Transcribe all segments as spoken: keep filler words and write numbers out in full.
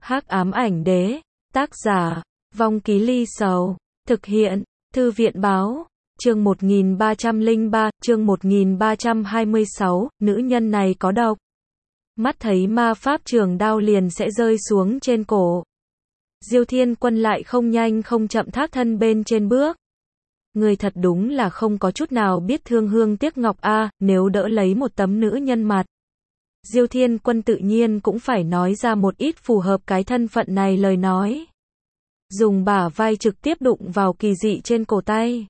Hắc ám ảnh đế, tác giả, Vong Ký Ly Sầu, thực hiện, Thư viện báo, chương một nghìn ba trăm lẻ ba, chương một nghìn ba trăm hai mươi sáu, nữ nhân này có độc. Mắt thấy ma pháp trường đao liền sẽ rơi xuống trên cổ. Diêu Thiên Quân lại không nhanh không chậm thác thân bên trên bước. Người thật đúng là không có chút nào biết thương hương tiếc ngọc a, nếu đỡ lấy một tấm nữ nhân mặt. Diêu Thiên Quân tự nhiên cũng phải nói ra một ít phù hợp cái thân phận này lời nói. Dùng bả vai trực tiếp đụng vào kỳ dị trên cổ tay.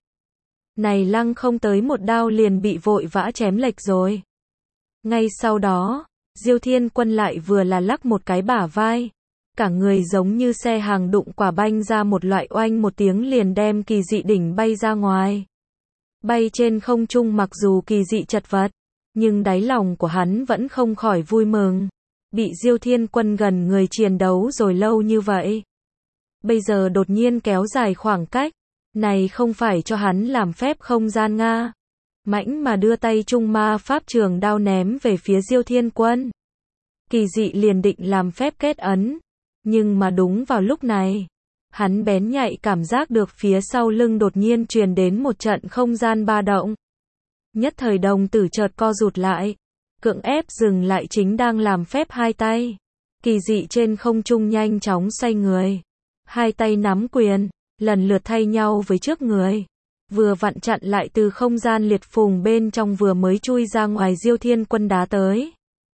Này lăng không tới một đao liền bị vội vã chém lệch rồi. Ngay sau đó, Diêu Thiên Quân lại vừa là lắc một cái bả vai. Cả người giống như xe hàng đụng quả banh ra một loại oanh một tiếng liền đem kỳ dị đỉnh bay ra ngoài. Bay trên không trung mặc dù kỳ dị chật vật, nhưng đáy lòng của hắn vẫn không khỏi vui mừng. Bị Diêu Thiên Quân gần người chiến đấu rồi lâu như vậy. Bây giờ đột nhiên kéo dài khoảng cách. Này không phải cho hắn làm phép không gian Nga. Mãnh mà đưa tay trung ma pháp trường đao ném về phía Diêu Thiên Quân. Kỳ dị liền định làm phép kết ấn. Nhưng mà đúng vào lúc này, hắn bén nhạy cảm giác được phía sau lưng đột nhiên truyền đến một trận không gian ba động. Nhất thời đồng tử chợt co rụt lại, cưỡng ép dừng lại chính đang làm phép hai tay. Kỳ dị trên không trung nhanh chóng xoay người. Hai tay nắm quyền, lần lượt thay nhau với trước người. Vừa vặn chặn lại từ không gian liệt phùng bên trong vừa mới chui ra ngoài Diêu Thiên Quân đá tới.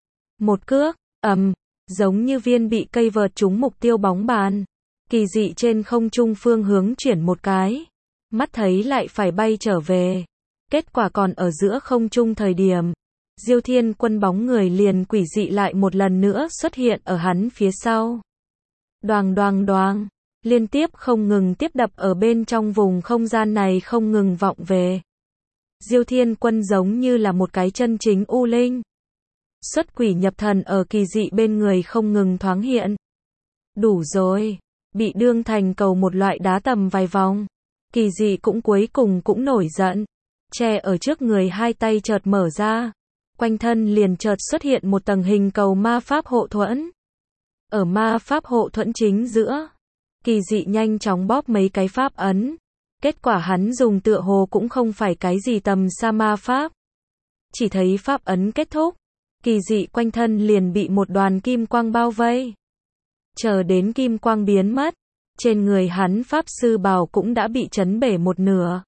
Một cước, ầm. Giống như viên bị cây vợt trúng mục tiêu bóng bàn. Kỳ dị trên không trung phương hướng chuyển một cái. Mắt thấy lại phải bay trở về. Kết quả còn ở giữa không trung thời điểm. Diêu Thiên Quân bóng người liền quỷ dị lại một lần nữa xuất hiện ở hắn phía sau. Đoàng đoàng đoàng. Liên tiếp không ngừng tiếp đập ở bên trong vùng không gian này không ngừng vọng về. Diêu Thiên Quân giống như là một cái chân chính u linh. Xuất quỷ nhập thần ở kỳ dị bên người không ngừng thoáng hiện. Đủ rồi. Bị đương thành cầu một loại đá tầm vài vòng. Kỳ dị cũng cuối cùng cũng nổi giận. Che ở trước người hai tay chợt mở ra. Quanh thân liền chợt xuất hiện một tầng hình cầu ma pháp hộ thuẫn. Ở ma pháp hộ thuẫn chính giữa. Kỳ dị nhanh chóng bóp mấy cái pháp ấn. Kết quả hắn dùng tựa hồ cũng không phải cái gì tầm xa ma pháp. Chỉ thấy pháp ấn kết thúc. Kỳ dị quanh thân liền bị một đoàn kim quang bao vây. Chờ đến kim quang biến mất, trên người hắn pháp sư bào cũng đã bị chấn bể một nửa.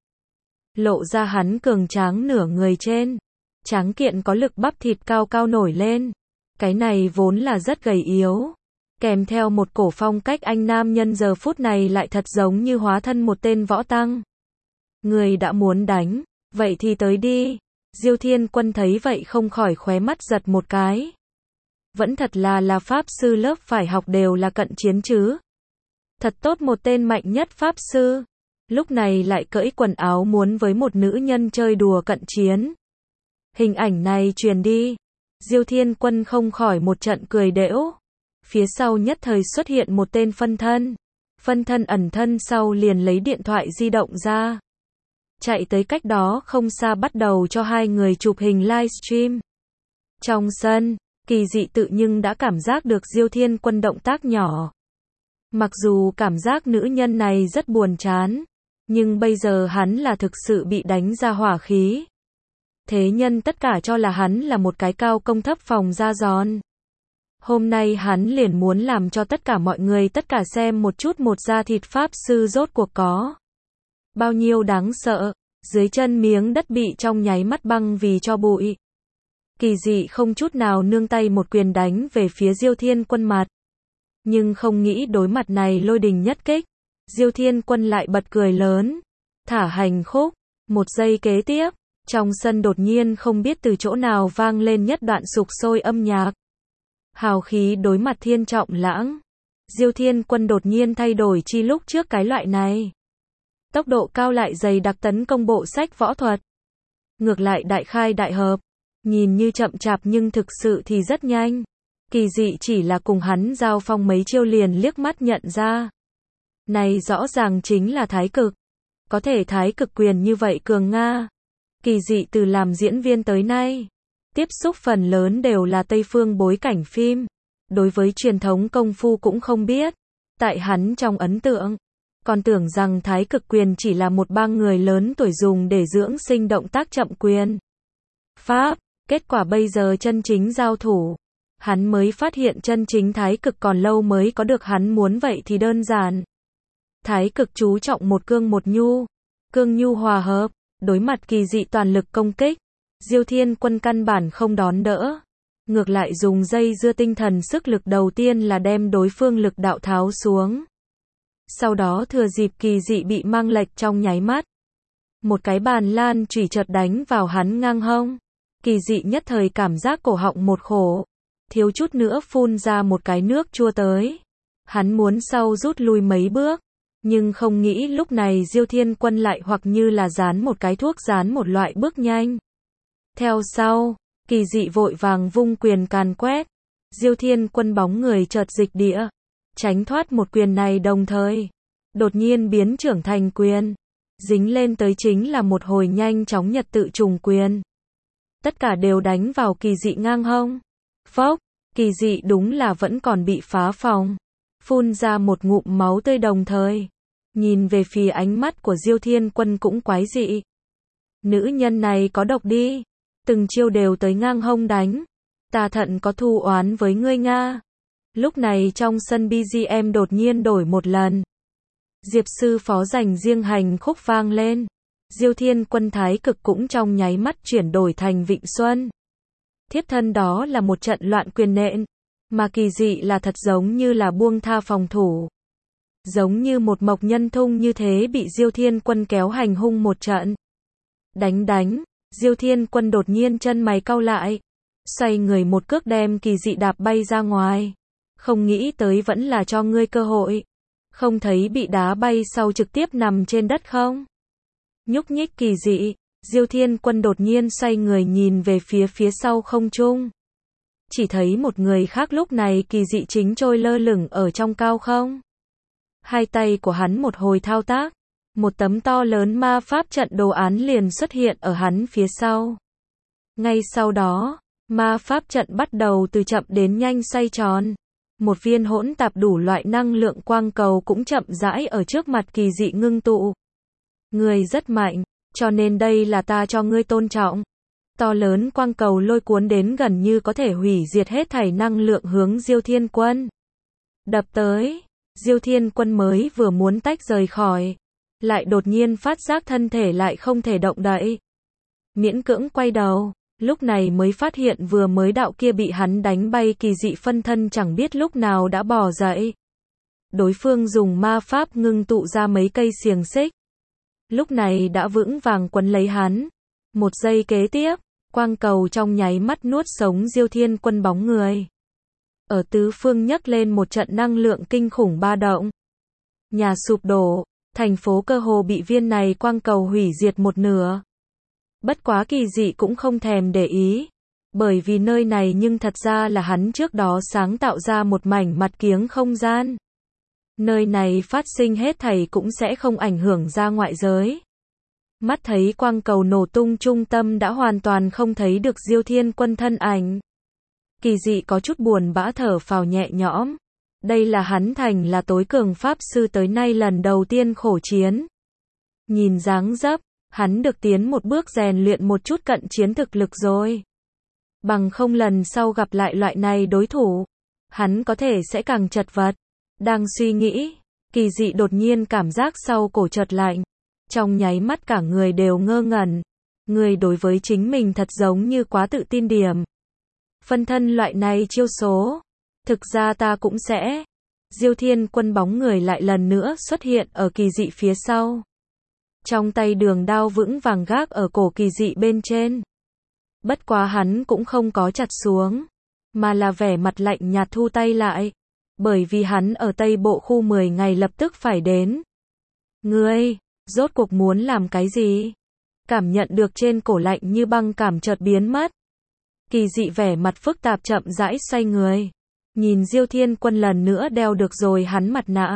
Lộ ra hắn cường tráng nửa người trên. Tráng kiện có lực bắp thịt cao cao nổi lên. Cái này vốn là rất gầy yếu. Kèm theo một cổ phong cách anh nam nhân giờ phút này lại thật giống như hóa thân một tên võ tăng. Người đã muốn đánh, vậy thì tới đi. Diêu Thiên Quân thấy vậy không khỏi khóe mắt giật một cái. Vẫn thật là là pháp sư lớp phải học đều là cận chiến chứ. Thật tốt một tên mạnh nhất pháp sư. Lúc này lại cởi quần áo muốn với một nữ nhân chơi đùa cận chiến. Hình ảnh này truyền đi. Diêu Thiên Quân không khỏi một trận cười đễu. Phía sau nhất thời xuất hiện một tên phân thân. Phân thân ẩn thân sau liền lấy điện thoại di động ra. Chạy tới cách đó không xa bắt đầu cho hai người chụp hình livestream. Trong sân, kỳ dị tự nhưng đã cảm giác được Diêu Thiên Quân động tác nhỏ. Mặc dù cảm giác nữ nhân này rất buồn chán, nhưng bây giờ hắn là thực sự bị đánh ra hỏa khí. Thế nhân tất cả cho là hắn là một cái cao công thấp phòng da giòn. Hôm nay hắn liền muốn làm cho tất cả mọi người tất cả xem một chút một da thịt pháp sư rốt cuộc có bao nhiêu đáng sợ. Dưới chân miếng đất bị trong nháy mắt băng vì cho bụi. Kỳ dị không chút nào nương tay một quyền đánh về phía Diêu Thiên Quân mặt. Nhưng không nghĩ đối mặt này lôi đình nhất kích. Diêu Thiên Quân lại bật cười lớn. Thả hành khúc. Một giây kế tiếp, trong sân đột nhiên không biết từ chỗ nào vang lên nhất đoạn sục sôi âm nhạc. Hào khí đối mặt thiên trọng lãng. Diêu Thiên Quân đột nhiên thay đổi chi lúc trước cái loại này. Tốc độ cao lại dày đặc tấn công bộ sách võ thuật. Ngược lại đại khai đại hợp. Nhìn như chậm chạp nhưng thực sự thì rất nhanh. Kỳ dị chỉ là cùng hắn giao phong mấy chiêu liền liếc mắt nhận ra. Này rõ ràng chính là thái cực. Có thể thái cực quyền như vậy cường Nga. Kỳ dị từ làm diễn viên tới nay. Tiếp xúc phần lớn đều là Tây phương bối cảnh phim. đối với truyền thống công phu cũng không biết. Tại hắn trong ấn tượng, còn tưởng rằng thái cực quyền chỉ là một bang người lớn tuổi dùng để dưỡng sinh động tác chậm quyền pháp. Kết quả bây giờ chân chính giao thủ, hắn mới phát hiện chân chính thái cực còn lâu mới có được hắn muốn vậy thì đơn giản. Thái cực chú trọng một cương một nhu, cương nhu hòa hợp, đối mặt kỳ dị toàn lực công kích, Diêu Thiên Quân căn bản không đón đỡ, ngược lại dùng dây dưa tinh thần sức lực đầu tiên là đem đối phương lực đạo tháo xuống. Sau đó thừa dịp kỳ dị bị mang lệch trong nháy mắt, một cái bàn lan chủy chợt đánh vào hắn ngang hông. Kỳ dị nhất thời cảm giác cổ họng một khổ, thiếu chút nữa phun ra một cái nước chua tới. Hắn muốn sau rút lui mấy bước, nhưng không nghĩ lúc này Diêu Thiên Quân lại hoặc như là dán một cái thuốc dán một loại bước nhanh. Theo sau, kỳ dị vội vàng vung quyền càn quét, Diêu Thiên Quân bóng người chợt dịch địa, tránh thoát một quyền này đồng thời, đột nhiên biến trưởng thành quyền, dính lên tới chính là một hồi nhanh chóng nhật tự trùng quyền. Tất cả đều đánh vào kỳ dị ngang hông. Phốc, kỳ dị đúng là vẫn còn bị phá phòng, phun ra một ngụm máu tươi đồng thời. Nhìn về phía ánh mắt của Diêu Thiên Quân cũng quái dị. Nữ nhân này có độc đi, từng chiêu đều tới ngang hông đánh. Ta thận có thù oán với ngươi Nga. Lúc này trong sân bê giê em đột nhiên đổi một lần. Diệp sư phó dành riêng hành khúc vang lên. Diêu Thiên Quân thái cực cũng trong nháy mắt chuyển đổi thành Vịnh Xuân. Thiếp thân đó là một trận loạn quyền nện, mà kỳ dị là thật giống như là buông tha phòng thủ. Giống như một mộc nhân thung như thế bị Diêu Thiên Quân kéo hành hung một trận. Đánh đánh, Diêu Thiên Quân đột nhiên chân mày cau lại, xoay người một cước đem kỳ dị đạp bay ra ngoài. Không nghĩ tới vẫn là cho ngươi cơ hội. Không thấy bị đá bay sau trực tiếp nằm trên đất không? Nhúc nhích kỳ dị, Diêu Thiên Quân đột nhiên xoay người nhìn về phía phía sau không trung. Chỉ thấy một người khác lúc này kỳ dị chính trôi lơ lửng ở trong cao không. Hai tay của hắn một hồi thao tác, một tấm to lớn ma pháp trận đồ án liền xuất hiện ở hắn phía sau. Ngay sau đó, ma pháp trận bắt đầu từ chậm đến nhanh xoay tròn. Một viên hỗn tạp đủ loại năng lượng quang cầu cũng chậm rãi ở trước mặt kỳ dị ngưng tụ. Ngươi rất mạnh, cho nên đây là ta cho ngươi tôn trọng. To lớn quang cầu lôi cuốn đến gần như có thể hủy diệt hết thảy năng lượng hướng Diêu Thiên Quân đập tới. Diêu Thiên Quân mới vừa muốn tách rời khỏi, lại đột nhiên phát giác thân thể lại không thể động đậy. Miễn cưỡng quay đầu, lúc này mới phát hiện vừa mới đạo kia bị hắn đánh bay kỳ dị phân thân chẳng biết lúc nào đã bò dậy. Đối phương dùng ma pháp ngưng tụ ra mấy cây xiềng xích. Lúc này đã vững vàng quấn lấy hắn. Một giây kế tiếp, quang cầu trong nháy mắt nuốt sống Diêu Thiên Quân bóng người. Ở tứ phương nhấc lên một trận năng lượng kinh khủng ba động. Nhà sụp đổ, thành phố cơ hồ bị viên này quang cầu hủy diệt một nửa. Bất quá kỳ dị cũng không thèm để ý. Bởi vì nơi này nhưng thật ra là hắn trước đó sáng tạo ra một mảnh mặt kiếng không gian. Nơi này phát sinh hết thảy cũng sẽ không ảnh hưởng ra ngoại giới. Mắt thấy quang cầu nổ tung trung tâm đã hoàn toàn không thấy được Diêu Thiên Quân thân ảnh. Kỳ dị có chút buồn bã thở phào nhẹ nhõm. Đây là hắn thành là tối cường pháp sư tới nay lần đầu tiên khổ chiến. Nhìn dáng dấp, hắn được tiến một bước rèn luyện một chút cận chiến thực lực rồi. Bằng không lần sau gặp lại loại này đối thủ, hắn có thể sẽ càng chật vật. Đang suy nghĩ, kỳ dị đột nhiên cảm giác sau cổ chợt lạnh. Trong nháy mắt cả người đều ngơ ngẩn. Người đối với chính mình thật giống như quá tự tin điểm. Phân thân loại này chiêu số. Thực ra ta cũng sẽ. Diêu Thiên Quân bóng người lại lần nữa xuất hiện ở kỳ dị phía sau. Trong tay đường đao vững vàng gác ở cổ kỳ dị bên trên. Bất quá hắn cũng không có chặt xuống, mà là vẻ mặt lạnh nhạt thu tay lại. Bởi vì hắn ở Tây Bộ khu mười ngày lập tức phải đến. Ngươi, rốt cuộc muốn làm cái gì? Cảm nhận được trên cổ lạnh như băng cảm chợt biến mất. Kỳ dị vẻ mặt phức tạp chậm rãi xoay người. Nhìn Diêu Thiên Quân lần nữa đeo được rồi hắn mặt nạ.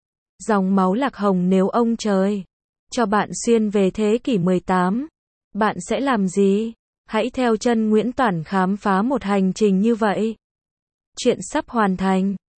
Dòng máu lạc hồng nếu ông trời cho bạn xuyên về thế kỷ mười tám, bạn sẽ làm gì? Hãy theo chân Nguyễn Toản khám phá một hành trình như vậy. Chuyện sắp hoàn thành.